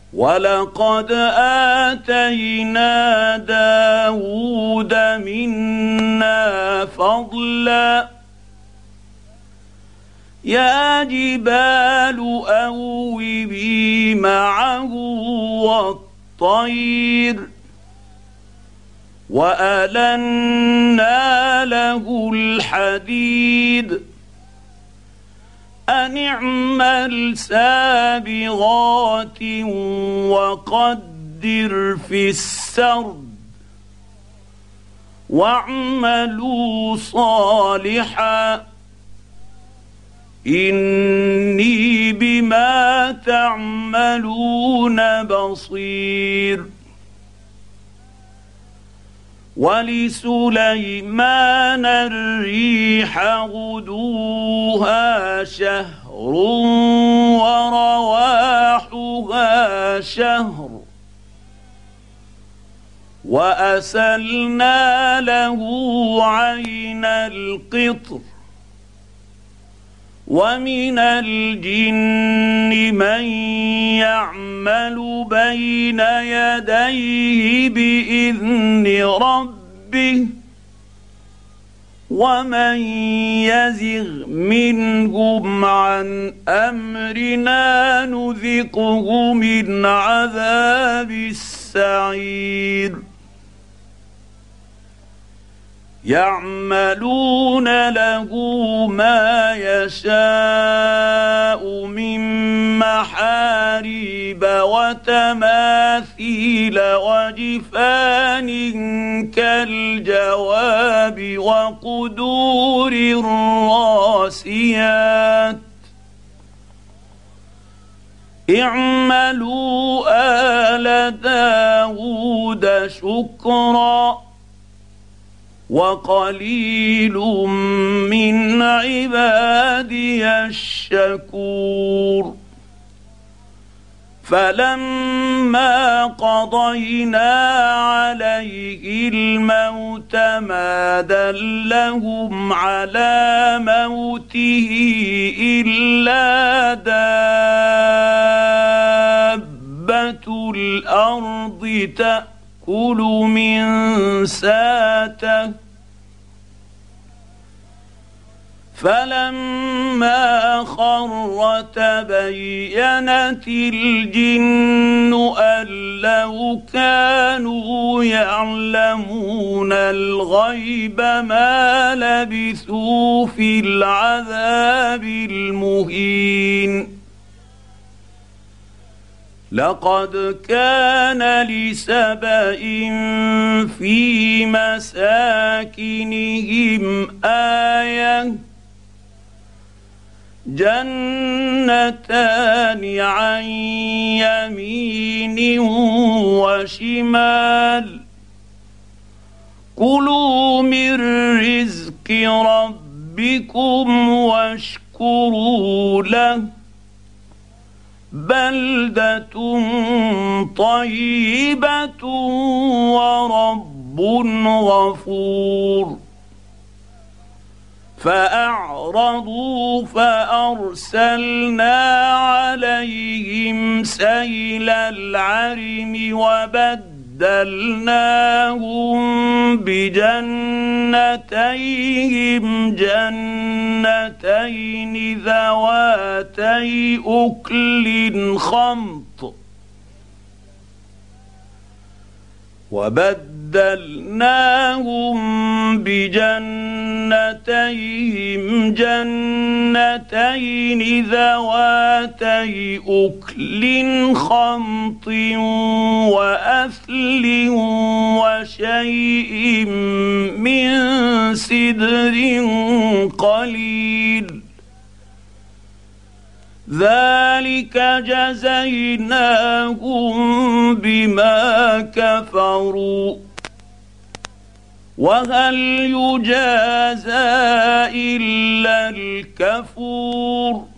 ولقد آتينا داود منا فضلا يا جبال أوبي معه والطير وألنا له الحديد أن اعمل سابغات وقدر في السرد واعملوا صالحا إني بما تعملون بصير. ولسليمان الريح غدوها شهر ورواحها شهر وأسلنا له عين القطر ومن الجن من يعمل بين يديه بإذن ربه ومن يزغ منهم عن أمرنا نذقه من عذاب السعير. يعملون له ما يشاء من محاريب وتماثيل وجفان كالجواب وقدور الراسيات اعملوا آل داود شكرا وقليل من عبادي الشكور. فلما قضينا عليه الموت ما دلهم على موته إلا دابة الأرض تأكل من ساته فلما خر تبينت الجن أن لو كانوا يعلمون الغيب ما لبثوا في العذاب المهين. لقد كان لسبإ في مساكنهم آية جنتان عن يمين وشمال كلوا من رزق ربكم واشكروا له بلدة طيبة ورب غفور. فأعرضوا فأرسلنا عليهم سيل العرم وبدلناهم بجنتيهم جنتين ذواتي أكل خمط بجنتيهم جنتين ذواتي أكل خمط وأثل وشيء من سدر قليل ذلك جزيناهم بما كفروا وهل يجازى إلا الكفور.